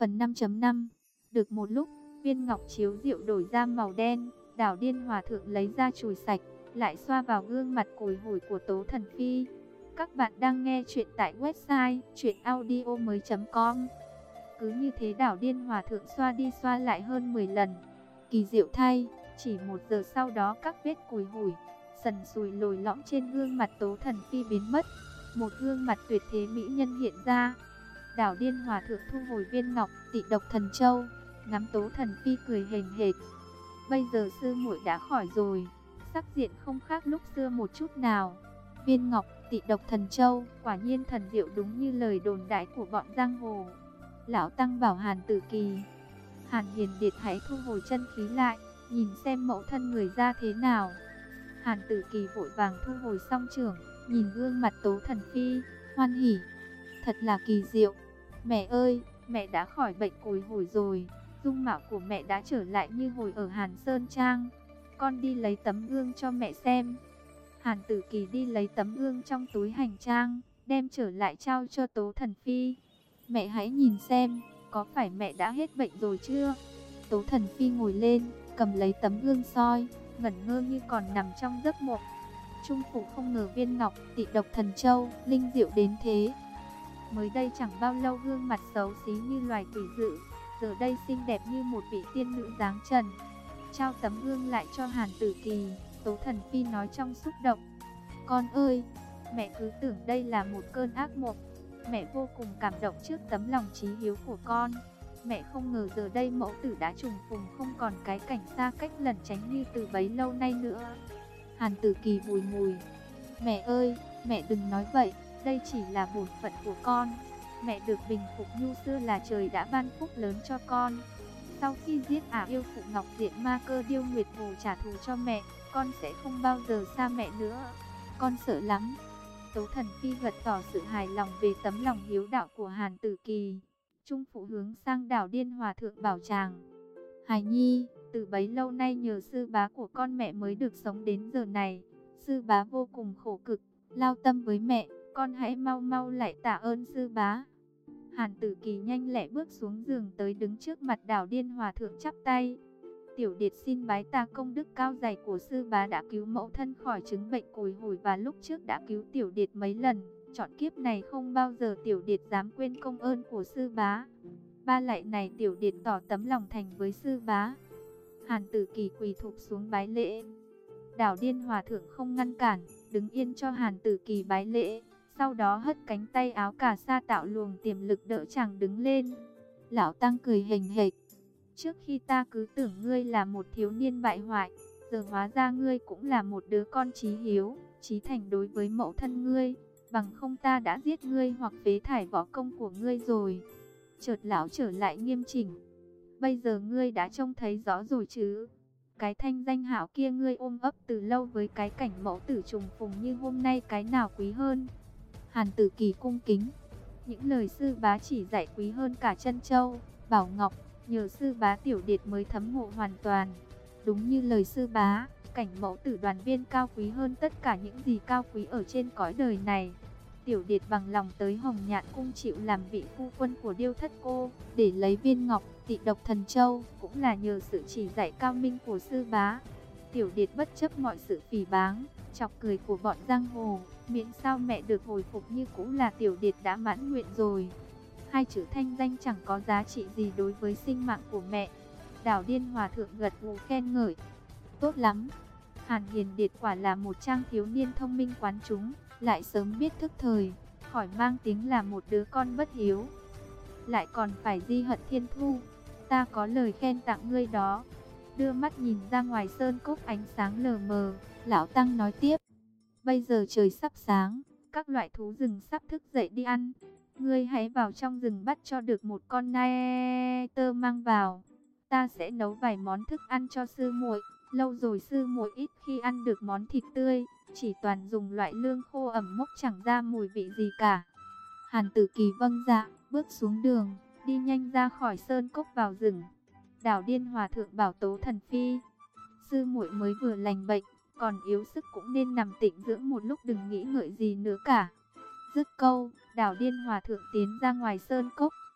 Phần 5.5. Được một lúc, viên ngọc chiếu rượu đổi ra màu đen, Đảo Điên Hòa Thượng lấy ra chùi sạch, lại xoa vào gương mặt cùi hủi của Tố Thần Phi. Các bạn đang nghe chuyện tại website chuyenaudio.com. Cứ như thế Đảo Điên Hòa Thượng xoa đi xoa lại hơn 10 lần. Kỳ diệu thay, chỉ 1 giờ sau đó các vết cùi hủi, sần sùi lồi lõm trên gương mặt Tố Thần Phi biến mất. Một gương mặt tuyệt thế mỹ nhân hiện ra. Đảo Điên Hòa Thượng thu hồi viên ngọc Tị Độc Thần Châu, ngắm Tố Thần Phi cười hềnh hệt. Bây giờ sư muội đã khỏi rồi, sắc diện không khác lúc xưa một chút nào. Viên ngọc Tị Độc Thần Châu quả nhiên thần diệu đúng như lời đồn đại của bọn giang hồ. Lão tăng bảo Hàn Tử Kỳ, Hàn Hiền Điệt hãy thu hồi chân khí lại, nhìn xem mẫu thân người ra thế nào. Hàn Tử Kỳ vội vàng thu hồi song chưởng, nhìn gương mặt Tố Thần Phi, hoan hỉ. Thật là kỳ diệu. Mẹ ơi, mẹ đã khỏi bệnh cùi hủi rồi, dung mạo của mẹ đã trở lại như hồi ở Hàn Sơn Trang. Con đi lấy tấm gương cho mẹ xem. Hàn Tử Kỳ đi lấy tấm gương trong túi hành trang, đem trở lại trao cho Tố Thần Phi. Mẹ hãy nhìn xem, có phải mẹ đã hết bệnh rồi chưa? Tố Thần Phi ngồi lên, cầm lấy tấm gương soi, ngẩn ngơ như còn nằm trong giấc mộng. Trung phụ không ngờ viên ngọc Tị Độc Thần Châu linh diệu đến thế. Mới đây chẳng bao lâu gương mặt xấu xí như loài quỷ dữ, giờ đây xinh đẹp như một vị tiên nữ dáng trần. Trao tấm gương lại cho Hàn Tử Kỳ, Tố Thần Phi nói trong xúc động. Con ơi, mẹ cứ tưởng đây là một cơn ác mộng. Mẹ vô cùng cảm động trước tấm lòng chí hiếu của con. Mẹ không ngờ giờ đây mẫu tử đã trùng phùng, không còn cái cảnh xa cách lẩn tránh như từ bấy lâu nay nữa. Hàn Tử Kỳ bùi ngùi. Mẹ ơi, mẹ đừng nói vậy, đây chỉ là bổn phận của con. Mẹ được bình phục nhu xưa là trời đã ban phúc lớn cho con. Sau khi giết yêu phụ Ngọc Diện Ma Cơ Điêu Nguyệt Hồ trả thù cho mẹ, con sẽ không bao giờ xa mẹ nữa. Con sợ lắm. Tố Thần Phi gật tỏ sự hài lòng về tấm lòng hiếu đạo của Hàn Tử Kỳ. Trung phụ hướng sang Đảo Điên Hòa Thượng bảo chàng. Hài nhi, từ bấy lâu nay nhờ sư bá của con mẹ mới được sống đến giờ này. Sư bá vô cùng khổ cực, lao tâm với mẹ, con hãy mau mau lại tạ ơn sư bá. Hàn Tử Kỳ nhanh lẹ bước xuống giường tới đứng trước mặt Đảo Điên Hòa Thượng chắp tay. Tiểu Điệt xin bái tạ công đức cao dày của sư bá đã cứu mẫu thân khỏi chứng bệnh cùi hủi và lúc trước đã cứu Tiểu Điệt mấy lần. Chọn kiếp này không bao giờ Tiểu Điệt dám quên công ơn của sư bá. Ba lạy này Tiểu Điệt tỏ tấm lòng thành với sư bá. Hàn Tử Kỳ quỳ thụp xuống bái lễ. Đảo Điên Hòa Thượng không ngăn cản, đứng yên cho Hàn Tử Kỳ bái lễ. Sau đó hất cánh tay áo cà sa tạo luồng tiềm lực đỡ chàng đứng lên. Lão tăng cười hềnh hệt. Trước khi ta cứ tưởng ngươi là một thiếu niên bại hoại, giờ hóa ra ngươi cũng là một đứa con chí hiếu, chí thành đối với mẫu thân ngươi. Bằng không ta đã giết ngươi hoặc phế thải võ công của ngươi rồi. Chợt lão trở lại nghiêm chỉnh. Bây giờ ngươi đã trông thấy rõ rồi chứ? Cái thanh danh hảo kia ngươi ôm ấp từ lâu với cái cảnh mẫu tử trùng phùng như hôm nay cái nào quý hơn? Hàn Tử Kỳ cung kính. Những lời sư bá chỉ dạy quý hơn cả trân châu, bảo ngọc. Nhờ sư bá Tiểu Điệt mới thấm ngộ hoàn toàn. Đúng như lời sư bá, cảnh mẫu tử đoàn viên cao quý hơn tất cả những gì cao quý ở trên cõi đời này. Tiểu Điệt bằng lòng tới Hồng Nhạn cung chịu làm vị phu quân của Điêu Thất Cô, để lấy viên ngọc Tị Độc Thần Châu, cũng là nhờ sự chỉ dạy cao minh của sư bá. Tiểu Điệt bất chấp mọi sự phỉ báng, chọc cười của bọn giang hồ, miễn sao mẹ được hồi phục như cũ là Tiểu Điệt đã mãn nguyện rồi. Hai chữ thanh danh chẳng có giá trị gì đối với sinh mạng của mẹ. Đảo Điên Hòa Thượng gật gù khen ngợi. Tốt lắm. Hàn Hiền Điệt quả là một trang thiếu niên thông minh quán chúng, lại sớm biết thức thời, khỏi mang tiếng là một đứa con bất hiếu. Lại còn phải di hận thiên thu. Ta có lời khen tặng ngươi đó. Đưa mắt nhìn ra ngoài sơn cốc ánh sáng lờ mờ, lão tăng nói tiếp. Bây giờ trời sắp sáng, các loại thú rừng sắp thức dậy đi ăn. Ngươi hãy vào trong rừng bắt cho được một con nai tơ mang vào. Ta sẽ nấu vài món thức ăn cho sư muội. Lâu rồi sư muội ít khi ăn được món thịt tươi, chỉ toàn dùng loại lương khô ẩm mốc chẳng ra mùi vị gì cả. Hàn Tử Kỳ vâng dạ, bước xuống đường, đi nhanh ra khỏi sơn cốc vào rừng. Đảo Điên Hòa Thượng bảo Tố Thần Phi, sư muội mới vừa lành bệnh, còn yếu sức cũng nên nằm tĩnh dưỡng một lúc, đừng nghĩ ngợi gì nữa cả. Dứt câu, Đảo Điên Hòa Thượng tiến ra ngoài sơn cốc.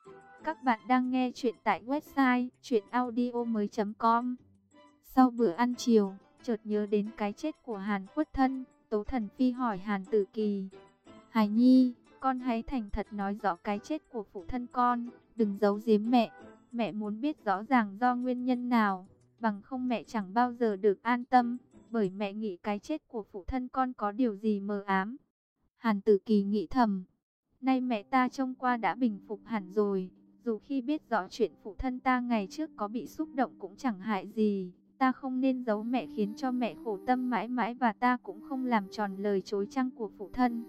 Các bạn đang nghe chuyện tại website chuyenaudio.com. Sau bữa ăn chiều, chợt nhớ đến cái chết của Hàn Khuất Thân, Tố Thần Phi hỏi Hàn Tử Kỳ: Hải Nhi, con hãy thành thật nói rõ cái chết của phụ thân con, đừng giấu giếm mẹ. Mẹ muốn biết rõ ràng do nguyên nhân nào, bằng không mẹ chẳng bao giờ được an tâm, bởi mẹ nghĩ cái chết của phụ thân con có điều gì mờ ám. Hàn Tử Kỳ nghĩ thầm, nay mẹ ta trông qua đã bình phục hẳn rồi, dù khi biết rõ chuyện phụ thân ta ngày trước có bị xúc động cũng chẳng hại gì. Ta không nên giấu mẹ khiến cho mẹ khổ tâm mãi mãi, và ta cũng không làm tròn lời chối chăng của phụ thân.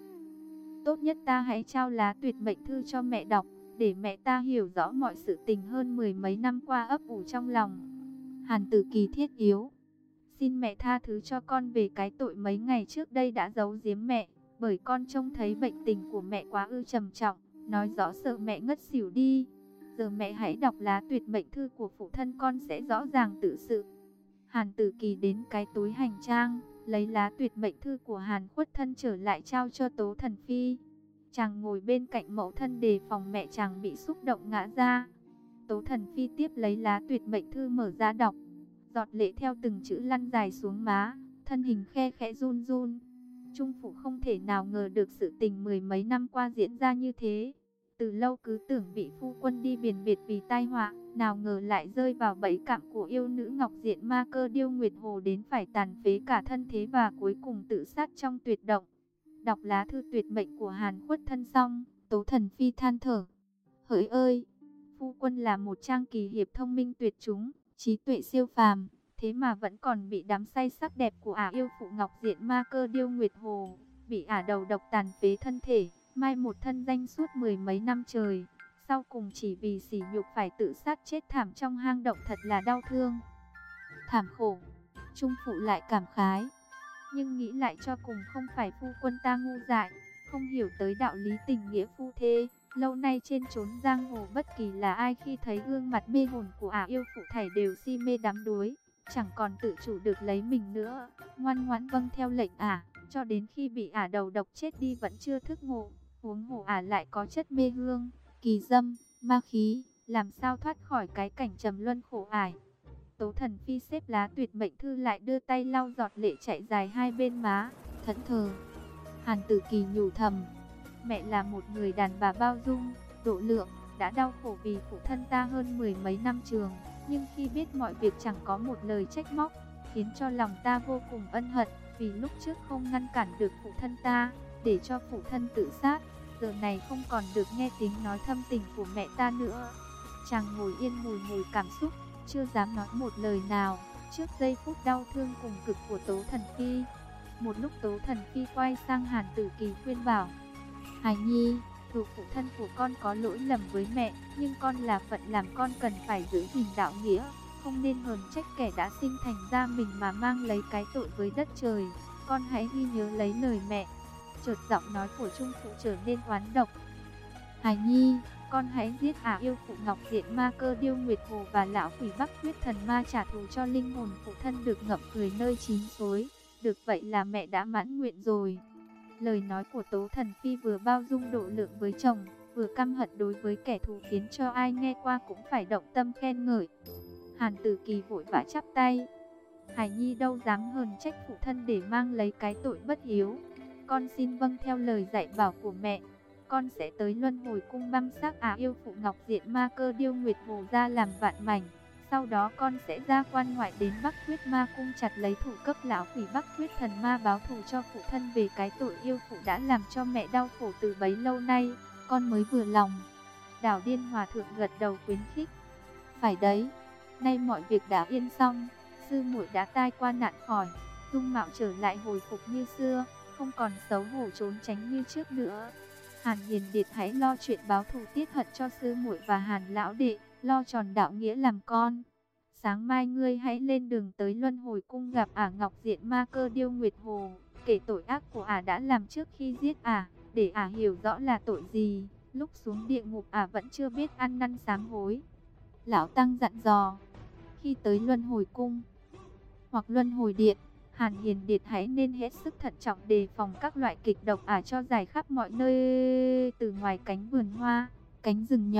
Tốt nhất ta hãy trao lá tuyệt mệnh thư cho mẹ đọc, để mẹ ta hiểu rõ mọi sự tình hơn mười mấy năm qua ấp ủ trong lòng. Hàn Tử Kỳ thiết yếu: xin mẹ tha thứ cho con về cái tội mấy ngày trước đây đã giấu giếm mẹ, bởi con trông thấy bệnh tình của mẹ quá trầm trọng, nói rõ sợ mẹ ngất xỉu đi. Giờ mẹ hãy đọc lá tuyệt mệnh thư của phụ thân, con sẽ rõ ràng tự sự. Hàn Tử Kỳ đến cái túi hành trang, lấy lá tuyệt mệnh thư của Hàn Khuất Thân trở lại trao cho Tố Thần Phi. Chàng ngồi bên cạnh mẫu thân đề phòng mẹ chàng bị xúc động ngã ra. Tố Thần Phi tiếp lấy lá tuyệt mệnh thư mở ra đọc, giọt lệ theo từng chữ lăn dài xuống má, thân hình khe khẽ run run. Trung phụ không thể nào ngờ được sự tình mười mấy năm qua diễn ra như thế. Từ lâu cứ tưởng bị phu quân đi biển biệt vì tai họa, nào ngờ lại rơi vào bẫy cạm của yêu nữ Ngọc Diện Ma Cơ Điêu Nguyệt Hồ, đến phải tàn phế cả thân thế và cuối cùng tự sát trong tuyệt động. Đọc lá thư tuyệt mệnh của Hàn Khuất Thân xong, Tố Thần Phi than thở: hỡi ơi, phu quân là một trang kỳ hiệp thông minh tuyệt chúng, trí tuệ siêu phàm, thế mà vẫn còn bị đắm say sắc đẹp của ả yêu phụ Ngọc Diện Ma Cơ Điêu Nguyệt Hồ, bị ả đầu độc tàn phế thân thể, mai một thân danh suốt mười mấy năm trời, sau cùng chỉ vì sỉ nhục phải tự sát chết thảm trong hang động, thật là đau thương, thảm khổ. Trung phụ lại cảm khái, nhưng nghĩ lại cho cùng không phải phu quân ta ngu dại, không hiểu tới đạo lý tình nghĩa phu thê. Lâu nay trên chốn giang hồ, bất kỳ là ai khi thấy gương mặt mê hồn của ả yêu phụ thảy đều si mê đắm đuối, chẳng còn tự chủ được lấy mình nữa, ngoan ngoãn vâng theo lệnh ả, cho đến khi bị ả đầu độc chết đi vẫn chưa thức ngộ. Huống hồ ả lại có chất mê hương, kỳ dâm, ma khí, làm sao thoát khỏi cái cảnh trầm luân khổ ải. Tố Thần Phi xếp lá tuyệt mệnh thư lại, đưa tay lau giọt lệ chảy dài hai bên má, thẫn thờ. Hàn Tử Kỳ nhủ thầm, mẹ là một người đàn bà bao dung, độ lượng, đã đau khổ vì phụ thân ta hơn mười mấy năm trường, nhưng khi biết mọi việc chẳng có một lời trách móc, khiến cho lòng ta vô cùng ân hận, vì lúc trước không ngăn cản được phụ thân ta, để cho phụ thân tự sát, giờ này không còn được nghe tiếng nói thâm tình của mẹ ta nữa. Chàng ngồi yên bùi ngùi cảm xúc, chưa dám nói một lời nào, trước giây phút đau thương cùng cực của Tố Thần Phi. Một lúc Tố Thần Phi quay sang Hàn Tử Kỳ khuyên bảo: Hải Nhi, dù phụ thân của con có lỗi lầm với mẹ, nhưng con là phận làm con cần phải giữ gìn đạo nghĩa, không nên hờn trách kẻ đã sinh thành ra mình mà mang lấy cái tội với đất trời. Con hãy ghi nhớ lấy lời mẹ. Chợt giọng nói của Trung phụ trở nên oán độc: Hải Nhi, con hãy giết ả yêu phụ Ngọc Diện Ma Cơ Điêu Nguyệt Hồ và lão quỷ Bắc Huyết Thần Ma, trả thù cho linh hồn phụ thân được ngậm cười nơi chín suối. Được vậy là mẹ đã mãn nguyện rồi. Lời nói của Tố Thần Phi vừa bao dung độ lượng với chồng, vừa căm hận đối với kẻ thù, khiến cho ai nghe qua cũng phải động tâm khen ngợi. Hàn Tử Kỳ vội vã chắp tay: Hải Nhi đâu dám hờn trách phụ thân để mang lấy cái tội bất hiếu. Con xin vâng theo lời dạy bảo của mẹ. Con sẽ tới Luân Hồi Cung băm xác ả yêu phụ Ngọc Diện Ma Cơ Điêu Nguyệt Hồ ra làm vạn mảnh. Sau đó con sẽ ra quan ngoại đến Bắc Huyết Ma Cung chặt lấy thủ cấp lão quỷ Bắc Huyết Thần Ma, báo thù cho phụ thân về cái tội yêu phụ đã làm cho mẹ đau khổ từ bấy lâu nay. Con mới vừa lòng. Đảo Điên Hòa Thượng gật đầu khuyến khích: phải đấy, nay mọi việc đã yên xong, sư muội đã tai qua nạn khỏi, dung mạo trở lại hồi phục như xưa, không còn xấu hổ trốn tránh như trước nữa. Hàn Hiền Điệt hãy lo chuyện báo thù tiết hận cho sư muội và Hàn lão đệ, lo tròn đạo nghĩa làm con. Sáng mai ngươi hãy lên đường tới Luân Hồi Cung gặp ả Ngọc Diện Ma Cơ Điêu Nguyệt Hồ, kể tội ác của ả đã làm trước khi giết ả, để ả hiểu rõ là tội gì. Lúc xuống địa ngục ả vẫn chưa biết ăn năn sám hối. Lão Tăng dặn dò, khi tới Luân Hồi Cung hoặc Luân Hồi Điện, Hàn Hiền Điệt hãy nên hết sức thận trọng, đề phòng các loại kịch độc ả cho rải khắp mọi nơi, từ ngoài cánh vườn hoa, cánh rừng nhỏ,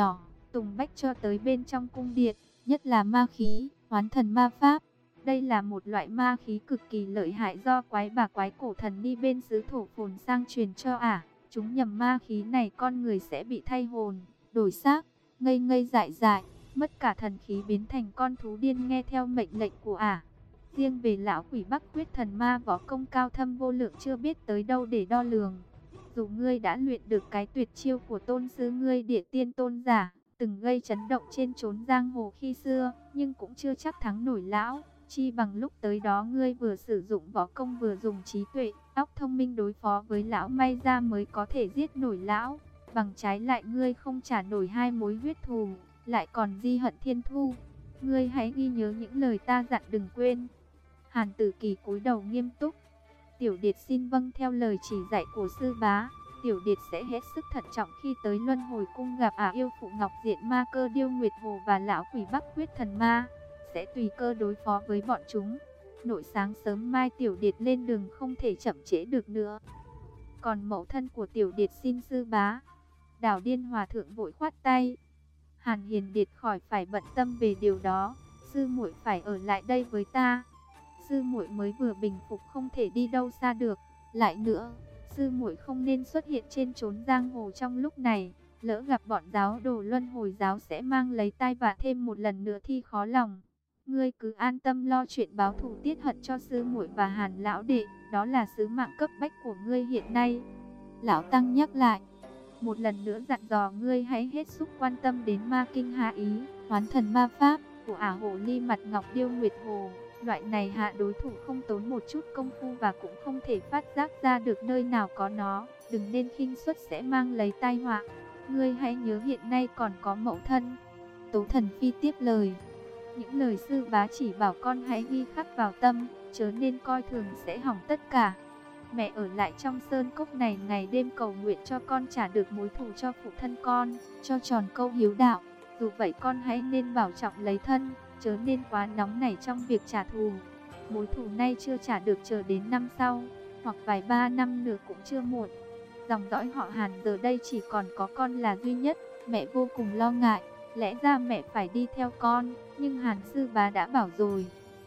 tùng bách cho tới bên trong cung điện, nhất là ma khí, hoán thần ma pháp. Đây là một loại ma khí cực kỳ lợi hại do quái bà quái cổ thần đi bên xứ thổ phồn sang truyền cho ả. Chúng nhầm ma khí này con người sẽ bị thay hồn, đổi xác, ngây ngây dại dại, mất cả thần khí biến thành con thú điên nghe theo mệnh lệnh của ả. Riêng về lão quỷ Bắc Quyết thần ma võ công cao thâm vô lượng chưa biết tới đâu để đo lường. Dù ngươi đã luyện được cái tuyệt chiêu của tôn sư ngươi Địa Tiên Tôn giả, từng gây chấn động trên chốn giang hồ khi xưa, nhưng cũng chưa chắc thắng nổi lão. Chi bằng lúc tới đó ngươi vừa sử dụng võ công vừa dùng trí tuệ, óc thông minh đối phó với lão, may ra mới có thể giết nổi lão. Bằng trái lại ngươi không trả nổi hai mối huyết thù, lại còn di hận thiên thu. Ngươi hãy ghi nhớ những lời ta dặn đừng quên. Hàn Tử Kỳ cúi đầu nghiêm túc. Tiểu Điệt xin vâng theo lời chỉ dạy của sư bá. Tiểu Điệt sẽ hết sức thận trọng khi tới Luân Hồi Cung gặp yêu phụ Ngọc Diện Ma Cơ Điêu Nguyệt Hồ và lão quỷ Bắc Quyết thần ma. Sẽ tùy cơ đối phó với bọn chúng. Nội sáng sớm mai Tiểu Điệt lên đường không thể chậm trễ được nữa. Còn mẫu thân của Tiểu Điệt xin sư bá. Đào Điên Hòa thượng vội khoát tay. Hàn Hiền Điệt khỏi phải bận tâm về điều đó. Sư muội phải ở lại đây với ta. Sư muội mới vừa bình phục không thể đi đâu xa được. Lại nữa, sư muội không nên xuất hiện trên chốn giang hồ trong lúc này. Lỡ gặp bọn giáo đồ Luân Hồi giáo sẽ mang lấy tai vạ thêm một lần nữa thì khó lòng. Ngươi cứ an tâm lo chuyện báo thù tiết hận cho sư muội và Hàn lão đệ, đó là sứ mạng cấp bách của ngươi hiện nay. Lão tăng nhắc lại, một lần nữa dặn dò ngươi hãy hết sức quan tâm đến ma kinh hạ ý, hoán thần ma pháp của hồ ly mặt ngọc Điêu Nguyệt Hồ. Loại này hạ đối thủ không tốn một chút công phu và cũng không thể phát giác ra được nơi nào có nó. Đừng nên khinh suất sẽ mang lấy tai họa. Ngươi hãy nhớ hiện nay còn có mẫu thân. Tố Thần Phi tiếp lời. Những lời sư bá chỉ bảo con hãy ghi khắc vào tâm, chớ nên coi thường sẽ hỏng tất cả. Mẹ ở lại trong sơn cốc này ngày đêm cầu nguyện cho con trả được mối thù cho phụ thân con, cho tròn câu hiếu đạo. Dù vậy con hãy nên bảo trọng lấy thân, chớ nên quá nóng nảy trong việc trả thù. Mối thù nay chưa trả được chờ đến năm sau, hoặc vài ba năm nữa cũng chưa muộn. Dòng dõi họ Hàn giờ đây chỉ còn có con là duy nhất, mẹ vô cùng lo ngại. Lẽ ra mẹ phải đi theo con, nhưng Hàn sư bá đã bảo rồi.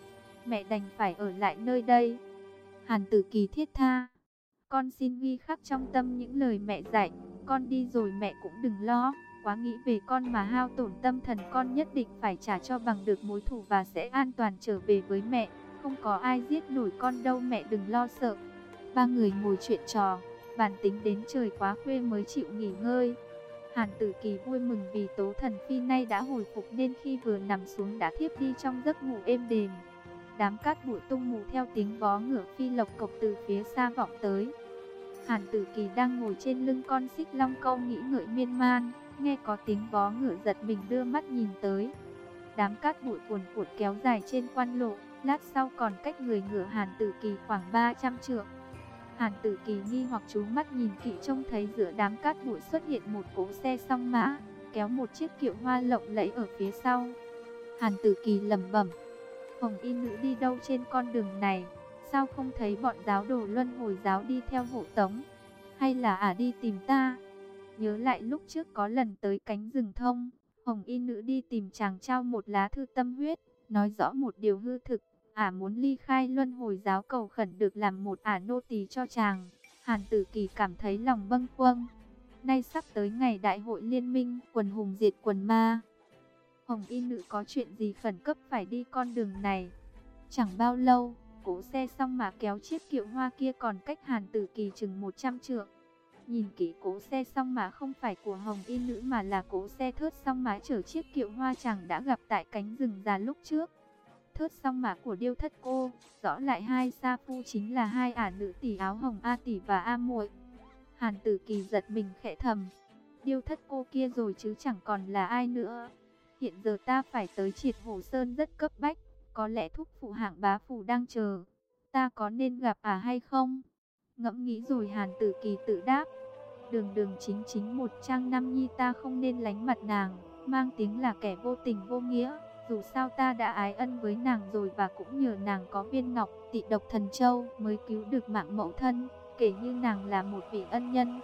Mẹ đành phải ở lại nơi đây. Hàn Tử Kỳ thiết tha. Con xin ghi khắc trong tâm những lời mẹ dạy. Con đi rồi mẹ cũng đừng lo. Quá nghĩ về con mà hao tổn tâm thần, con nhất định phải trả cho bằng được mối thù và sẽ an toàn trở về với mẹ. Không có ai giết nổi con đâu, mẹ đừng lo sợ. Ba người ngồi chuyện trò, bàn tính đến trời quá khuya mới chịu nghỉ ngơi. Hàn Tử Kỳ vui mừng vì Tố Thần Phi nay đã hồi phục nên khi vừa nằm xuống đã thiếp đi trong giấc ngủ êm đềm. Đám cát bụi tung mù theo tiếng vó ngựa phi lộc cộc từ phía xa vọng tới. Hàn Tử Kỳ đang ngồi trên lưng con xích long câu nghĩ ngợi miên man, nghe có tiếng vó ngựa giật mình đưa mắt nhìn tới. Đám cát bụi cuồn cuộn kéo dài trên quan lộ, lát sau còn cách người ngựa Hàn Tử Kỳ khoảng 300 trượng. Hàn Tử Kỳ nghi hoặc chú mắt nhìn kỹ, trông thấy giữa đám cát bụi xuất hiện một cỗ xe song mã, kéo một chiếc kiệu hoa lộng lẫy ở phía sau. Hàn Tử Kỳ lẩm bẩm, Hồng Y nữ đi đâu trên con đường này? Sao không thấy bọn giáo đồ Luân Hồi giáo đi theo hộ tống? Hay là đi tìm ta? Nhớ lại lúc trước có lần tới cánh rừng thông, Hồng Y nữ đi tìm chàng trao một lá thư tâm huyết, nói rõ một điều hư thực. Muốn ly khai Luân Hồi giáo, cầu khẩn được làm một nô tỳ cho chàng. Hàn Tử Kỳ cảm thấy lòng bâng khuâng. Nay sắp tới ngày đại hội liên minh, quần hùng diệt quần ma. Hồng Y nữ có chuyện gì khẩn cấp phải đi con đường này? Chẳng bao lâu, cỗ xe song mã kéo chiếc kiệu hoa kia còn cách Hàn Tử Kỳ chừng 100 trượng. Nhìn kỹ, cỗ xe song mã không phải của Hồng Y nữ mà là cỗ xe thớt song mã chở chiếc kiệu hoa chàng đã gặp tại cánh rừng già lúc trước. Thớt song mã của Điêu Thất Cô, rõ lại hai sa phu chính là hai nữ tỷ áo hồng A tỷ và A muội. Hàn Tử Kỳ giật mình khẽ thầm, Điêu Thất Cô kia rồi chứ chẳng còn là ai nữa. Hiện giờ ta phải tới Triệt Hồ Sơn rất cấp bách, có lẽ thúc phụ Hạng bá phủ đang chờ. Ta có nên gặp hay không? Ngẫm nghĩ rồi Hàn Tử Kỳ tự đáp, đường đường chính chính một trang nam nhi, ta không nên lánh mặt nàng, mang tiếng là kẻ vô tình vô nghĩa. Dù sao ta đã ái ân với nàng rồi, và cũng nhờ nàng có viên ngọc Tị Độc Thần Châu mới cứu được mạng mẫu thân, kể như nàng là một vị ân nhân.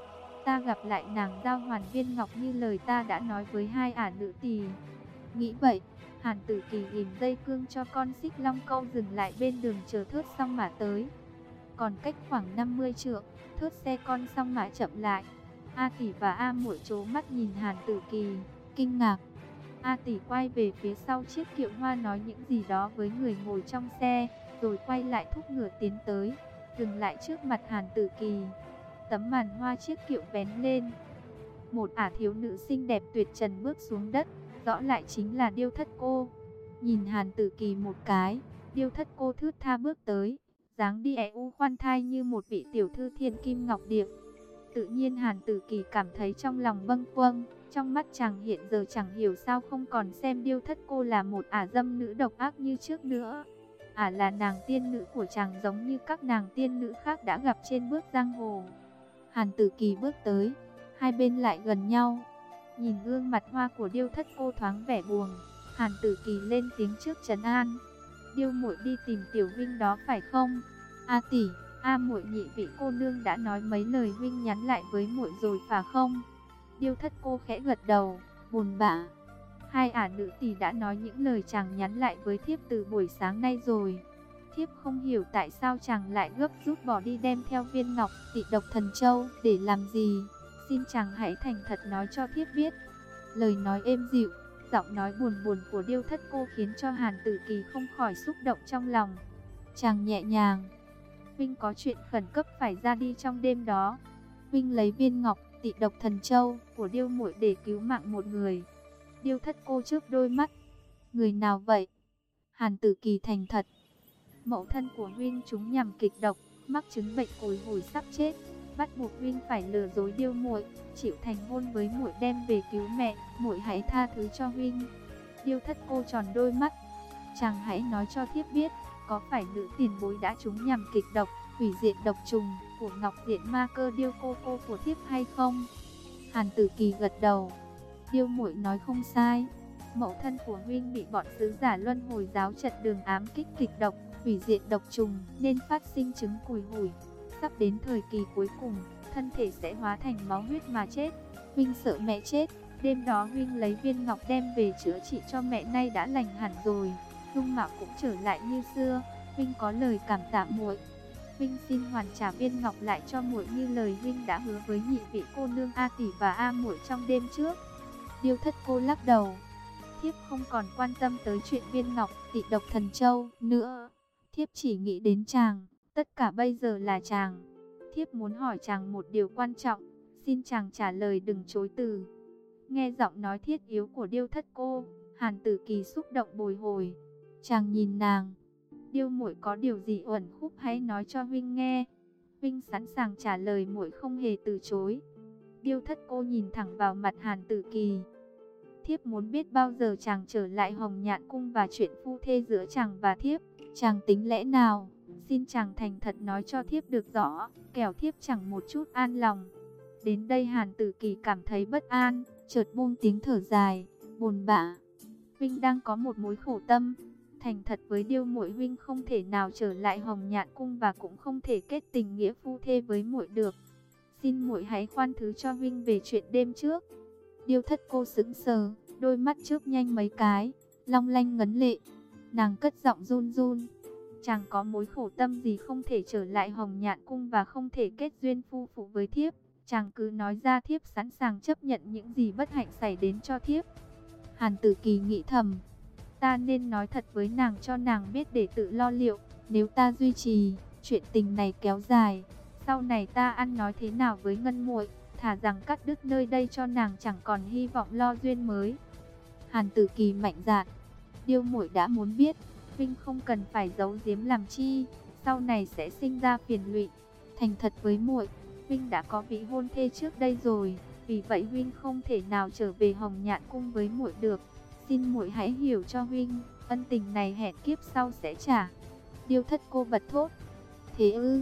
ta gặp lại nàng giao hoàn viên ngọc như lời ta đã nói với hai ả nữ tỳ. Nghĩ vậy, Hàn Tử Kỳ ghim dây cương cho con xích long câu dừng lại bên đường chờ thớt song mã tới. Còn cách khoảng 50 trượng, thớt xe con song mã chậm lại. A Tỷ và A Muội trố mắt nhìn Hàn Tử Kỳ, kinh ngạc. A Tỷ quay về phía sau chiếc kiệu hoa nói những gì đó với người ngồi trong xe, rồi quay lại thúc ngựa tiến tới, dừng lại trước mặt Hàn Tử Kỳ. Tấm màn hoa chiếc kiệu vén lên. Một ả thiếu nữ xinh đẹp tuyệt trần bước xuống đất, rõ lại chính là Điêu Thất Cô. Nhìn Hàn Tử Kỳ một cái, Điêu Thất Cô thướt tha bước tới, dáng đi khoan thai như một vị tiểu thư thiên kim ngọc điệp. Tự nhiên Hàn Tử Kỳ cảm thấy trong lòng bâng khuâng, trong mắt chàng hiện giờ chẳng hiểu sao không còn xem Điêu Thất Cô là một ả dâm nữ độc ác như trước nữa. Ả là nàng tiên nữ của chàng giống như các nàng tiên nữ khác đã gặp trên bước giang hồ. Hàn Tử Kỳ bước tới, hai bên lại gần nhau. Nhìn gương mặt hoa của Điêu Thất Cô thoáng vẻ buồn, Hàn Tử Kỳ lên tiếng trước trấn an. Điêu muội đi tìm tiểu huynh đó phải không? A tỷ, A muội nhị vị cô nương đã nói mấy lời huynh nhắn lại với muội rồi phải không? Điêu Thất Cô khẽ gật đầu, buồn bã. Hai ả nữ tỷ đã nói những lời chàng nhắn lại với thiếp từ buổi sáng nay rồi. Thiếp không hiểu tại sao chàng lại gấp rút bỏ đi đem theo viên ngọc Tị Độc Thần Châu để làm gì. Xin chàng hãy thành thật nói cho thiếp biết. Lời nói êm dịu, giọng nói buồn buồn của Điêu Thất Cô khiến cho Hàn Tử Kỳ không khỏi xúc động trong lòng. Chàng nhẹ nhàng. Vinh có chuyện khẩn cấp phải ra đi trong đêm đó. Vinh lấy viên ngọc Tị Độc Thần Châu của Điêu muội để cứu mạng một người. Điêu Thất Cô chớp đôi mắt. Người nào vậy? Hàn Tử Kỳ thành thật. Mẫu thân của huynh chúng nhằm kịch độc, mắc chứng bệnh còi hủi sắp chết, bắt buộc huynh phải lừa dối Điêu muội, chịu thành hôn với muội đem về cứu mẹ, muội hãy tha thứ cho huynh. Điêu Thất Cô tròn đôi mắt. Chàng hãy nói cho thiếp biết, có phải nữ tiền bối đã trúng nhằm kịch độc, hủy diệt độc trùng của Ngọc Diện Ma Cơ Điêu cô của thiếp hay không? Hàn Tử Kỳ gật đầu. Điêu muội nói không sai. Mẫu thân của huynh bị bọn sứ giả luân hồi giáo trận đường ám kích kịch độc, hủy diệt độc trùng nên phát sinh chứng cùi hủi. Sắp đến thời kỳ cuối cùng, thân thể sẽ hóa thành máu huyết mà chết. Huynh sợ mẹ chết, đêm đó huynh lấy viên ngọc đem về chữa trị cho mẹ, nay đã lành hẳn rồi, dung mạo cũng trở lại như xưa. Huynh có lời cảm tạ muội. Huynh xin hoàn trả viên ngọc lại cho muội như lời huynh đã hứa với nhị vị cô nương A tỷ và A muội trong đêm trước. Điêu Thất Cô lắc đầu. Thiếp không còn quan tâm tới chuyện viên ngọc Tị Độc Thần Châu nữa. Thiếp chỉ nghĩ đến chàng, tất cả bây giờ là chàng. Thiếp muốn hỏi chàng một điều quan trọng, xin chàng trả lời đừng chối từ. Nghe giọng nói thiết yếu của Điêu Thất Cô, Hàn Tử Kỳ xúc động bồi hồi. Chàng nhìn nàng. Điêu muội có điều gì uẩn khúc hãy nói cho huynh nghe. Huynh sẵn sàng trả lời, muội không hề từ chối. Điêu Thất Cô nhìn thẳng vào mặt Hàn Tử Kỳ. Thiếp muốn biết bao giờ chàng trở lại Hồng Nhạn Cung và chuyện phu thê giữa chàng và thiếp, chàng tính lẽ nào? Xin chàng thành thật nói cho thiếp được rõ, kẻo thiếp chẳng một chút an lòng. Đến đây Hàn Tử Kỳ cảm thấy bất an, chợt buông tiếng thở dài, buồn bã. Huynh đang có một mối khổ tâm. Thành thật với Điêu muội, huynh không thể nào trở lại Hồng Nhạn Cung và cũng không thể kết tình nghĩa phu thê với muội được. Xin muội hãy khoan thứ cho huynh về chuyện đêm trước. Điêu Thất Cô sững sờ, đôi mắt chớp nhanh mấy cái, long lanh ngấn lệ. Nàng cất giọng run run. Chàng có mối khổ tâm gì không thể trở lại Hồng Nhạn Cung và không thể kết duyên phu phụ với thiếp? Chàng cứ nói ra, thiếp sẵn sàng chấp nhận những gì bất hạnh xảy đến cho thiếp. Hàn Tử Kỳ nghĩ thầm. Ta nên nói thật với nàng cho nàng biết để tự lo liệu. Nếu ta duy trì chuyện tình này kéo dài, sau này ta ăn nói thế nào với Ngân muội? Thà rằng cắt đứt nơi đây cho nàng chẳng còn hy vọng lo duyên mới. Hàn Tử Kỳ mạnh dạn. Điêu muội đã muốn biết, huynh không cần phải giấu giếm làm chi, sau này sẽ sinh ra phiền lụy. Thành thật với muội, huynh đã có vị hôn thê trước đây rồi, vì vậy huynh không thể nào trở về Hồng Nhạn Cung với muội được. Xin muội hãy hiểu cho huynh, ân tình này hẹn kiếp sau sẽ trả. Điêu Thất Cô bật thốt. Thế ư?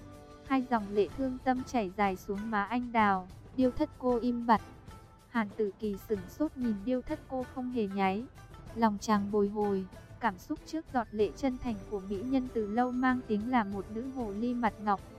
Hai dòng lệ thương tâm chảy dài xuống má anh đào. Điêu Thất Cô im bặt. Hàn Tử Kỳ sững sốt nhìn Điêu Thất Cô không hề nháy. Lòng chàng bồi hồi, cảm xúc trước giọt lệ chân thành của mỹ nhân từ lâu mang tiếng là một nữ hồ ly mặt ngọc.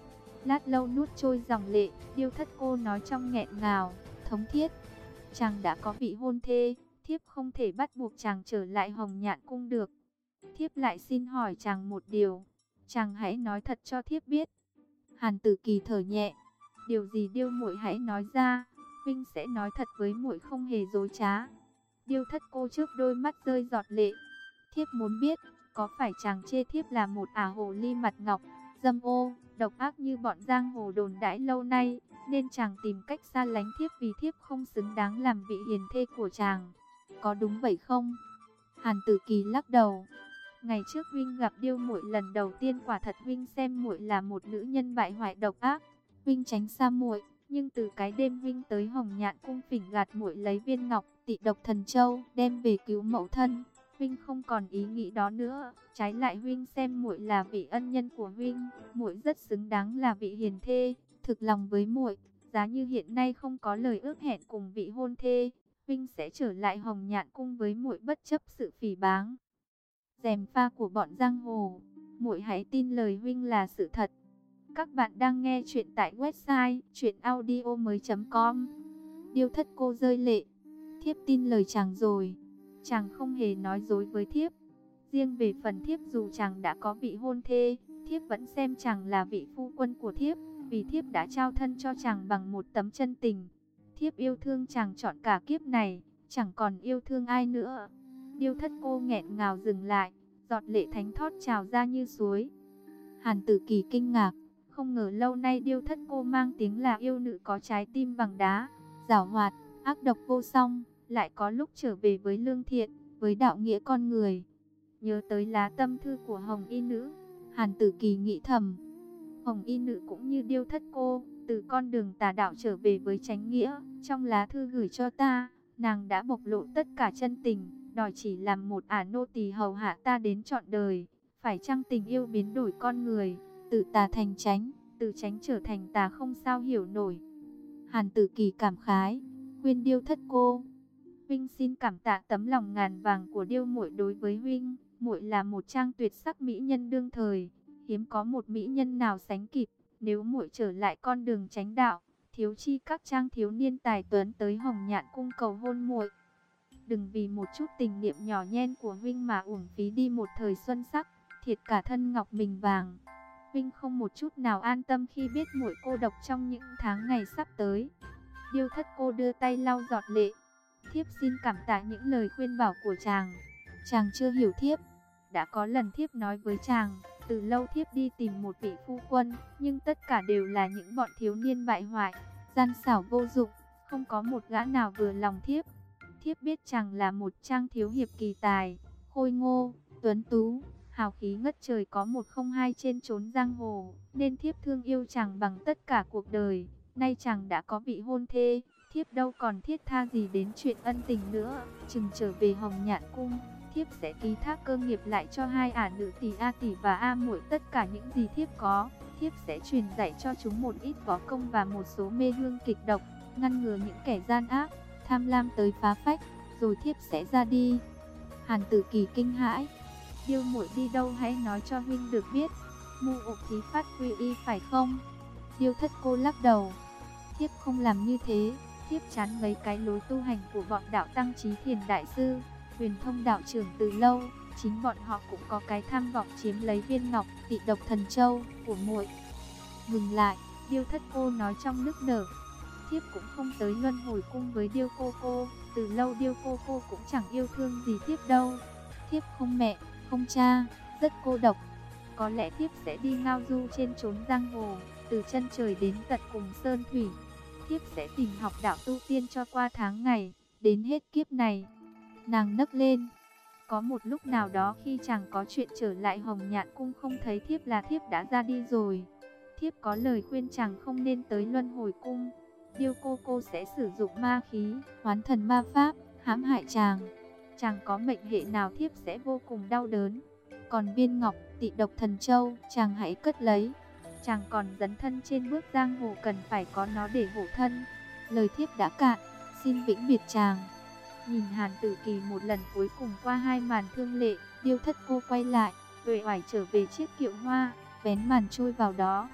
Lát lâu nuốt trôi dòng lệ, Điêu Thất Cô nói trong nghẹn ngào, thống thiết. Chàng đã có vị hôn thê, thiếp không thể bắt buộc chàng trở lại Hồng Nhạn Cung được. Thiếp lại xin hỏi chàng một điều, chàng hãy nói thật cho thiếp biết. Hàn Tử Kỳ thở nhẹ, điều gì Điêu muội hãy nói ra, huynh sẽ nói thật với muội không hề dối trá. Điêu Thất Cô trước đôi mắt rơi giọt lệ, thiếp muốn biết, có phải chàng chê thiếp là một ả hồ ly mặt ngọc, dâm ô, độc ác như bọn giang hồ đồn đãi lâu nay, nên chàng tìm cách xa lánh thiếp vì thiếp không xứng đáng làm vị hiền thê của chàng, có đúng vậy không? Hàn Tử Kỳ lắc đầu. Ngày trước huynh gặp Điêu muội lần đầu tiên, quả thật huynh xem muội là một nữ nhân bại hoại độc ác, huynh tránh xa muội, nhưng từ cái đêm huynh tới Hồng Nhạn Cung phỉnh gạt muội lấy viên ngọc Tị Độc Thần Châu đem về cứu mẫu thân, huynh không còn ý nghĩ đó nữa, trái lại huynh xem muội là vị ân nhân của huynh, muội rất xứng đáng là vị hiền thê, thực lòng với muội, giá như hiện nay không có lời ước hẹn cùng vị hôn thê, huynh sẽ trở lại Hồng Nhạn Cung với muội bất chấp sự phỉ báng gièm pha của bọn giang hồ. Muội hãy tin lời huynh là sự thật. Các bạn đang nghe chuyện tại website chuyenaudio.com. Điêu Thất Cô rơi lệ. Thiếp tin lời chàng rồi. Chàng không hề nói dối với thiếp. Riêng về phần thiếp, dù chàng đã có vị hôn thê, thiếp vẫn xem chàng là vị phu quân của thiếp, vì thiếp đã trao thân cho chàng bằng một tấm chân tình. Thiếp yêu thương chàng trọn cả kiếp này, chẳng còn yêu thương ai nữa. Điêu Thất Cô nghẹn ngào dừng lại, giọt lệ thánh thót trào ra như suối. Hàn Tử Kỳ kinh ngạc, không ngờ lâu nay Điêu Thất Cô mang tiếng là yêu nữ có trái tim bằng đá, giảo hoạt, ác độc vô song, lại có lúc trở về với lương thiện, với đạo nghĩa con người. Nhớ tới lá tâm thư của Hồng Y Nữ, Hàn Tử Kỳ nghĩ thầm, Hồng Y Nữ cũng như Điêu Thất Cô, từ con đường tà đạo trở về với chánh nghĩa. Trong lá thư gửi cho ta, nàng đã bộc lộ tất cả chân tình, đòi chỉ làm một ả nô tỳ hầu hạ ta đến trọn đời. Phải chăng tình yêu biến đổi con người, từ tà thành chánh, từ chánh trở thành tà, không sao hiểu nổi. Hàn Tử Kỳ cảm khái, khuyên Điêu Thất Cô, huynh xin cảm tạ tấm lòng ngàn vàng của Điêu muội đối với huynh. Muội là một trang tuyệt sắc mỹ nhân đương thời, hiếm có một mỹ nhân nào sánh kịp. Nếu muội trở lại con đường chánh đạo, thiếu chi các trang thiếu niên tài tuấn tới Hồng Nhạn Cung cầu hôn muội. Đừng vì một chút tình niệm nhỏ nhen của huynh mà uổng phí đi một thời xuân sắc, thiệt cả thân ngọc mình vàng. Huynh không một chút nào an tâm khi biết muội cô độc trong những tháng ngày sắp tới. Điêu Thất Cô đưa tay lau giọt lệ. Thiếp xin cảm tạ những lời khuyên bảo của chàng. Chàng chưa hiểu thiếp. Đã có lần thiếp nói với chàng, từ lâu thiếp đi tìm một vị phu quân, nhưng tất cả đều là những bọn thiếu niên bại hoại, gian xảo vô dụng, không có một gã nào vừa lòng thiếp. Thiếp biết chàng là một trang thiếu hiệp kỳ tài, khôi ngô, tuấn tú, hào khí ngất trời, có một không hai trên chốn giang hồ, nên thiếp thương yêu chàng bằng tất cả cuộc đời. Nay chàng đã có vị hôn thê, thiếp đâu còn thiết tha gì đến chuyện ân tình nữa. Chừng trở về Hồng Nhạn Cung, thiếp sẽ ký thác cơ nghiệp lại cho hai ả nữ tỷ A tỷ và A muội tất cả những gì thiếp có. Thiếp sẽ truyền dạy cho chúng một ít võ công và một số mê hương kịch độc, ngăn ngừa những kẻ gian ác, tham lam tới phá phách, rồi thiếp sẽ ra đi. Hàn Tử Kỳ kinh hãi, Điêu muội đi đâu hãy nói cho huynh được biết. Mu ục thí phát quy y phải không? Điêu Thất Cô lắc đầu, thiếp không làm như thế. Thiếp chán mấy cái lối tu hành của bọn đạo tăng Chí Thiền đại sư, Huyền Thông đạo trưởng từ lâu. Chính bọn họ cũng có cái tham vọng chiếm lấy viên ngọc Tị Độc Thần Châu của muội. Ngừng lại, Điêu Thất Cô nói trong nức nở, thiếp cũng không tới Luân Hồi Cung với Điêu cô. Từ lâu Điêu cô cũng chẳng yêu thương gì thiếp đâu. Thiếp không mẹ, không cha, rất cô độc. Có lẽ thiếp sẽ đi ngao du trên chốn giang hồ, từ chân trời đến tận cùng sơn thủy. Thiếp sẽ tìm học đạo tu tiên cho qua tháng ngày, đến hết kiếp này. Nàng nấc lên. Có một lúc nào đó khi chàng có chuyện trở lại Hồng Nhạn Cung không thấy thiếp là thiếp đã ra đi rồi. Thiếp có lời khuyên chàng không nên tới Luân Hồi Cung. Điêu cô sẽ sử dụng ma khí, hoán thần ma pháp, hãm hại chàng. Chàng có mệnh hệ nào thiếp sẽ vô cùng đau đớn. Còn viên ngọc Tị Độc Thần Châu, chàng hãy cất lấy. Chàng còn dấn thân trên bước giang hồ, cần phải có nó để hộ thân. Lời thiếp đã cạn, xin vĩnh biệt chàng. Nhìn Hàn Tử Kỳ một lần cuối cùng qua hai màn thương lệ, Điêu Thất Cô quay lại, uể oải trở về chiếc kiệu hoa, vén màn trôi vào đó.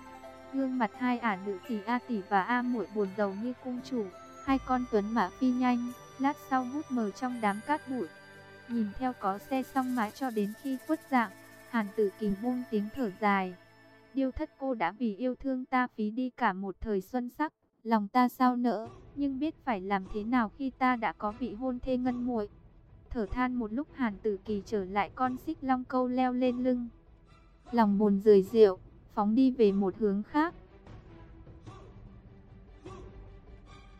Gương mặt hai ả nữ tỷ A tỷ và A muội buồn rầu như cung chủ. Hai con tuấn mã phi nhanh, lát sau vút mờ trong đám cát bụi. Nhìn theo có xe xong mãi cho đến khi khuất dạng, Hàn Tử Kỳ buông tiếng thở dài. Điêu thất cô đã vì yêu thương ta phí đi cả một thời xuân sắc, lòng ta sao nỡ, nhưng biết phải làm thế nào khi ta đã có vị hôn thê ngân muội. Thở than một lúc, Hàn Tử Kỳ trở lại con xích long câu leo lên lưng. Lòng buồn rười rượu, phóng đi về một hướng khác.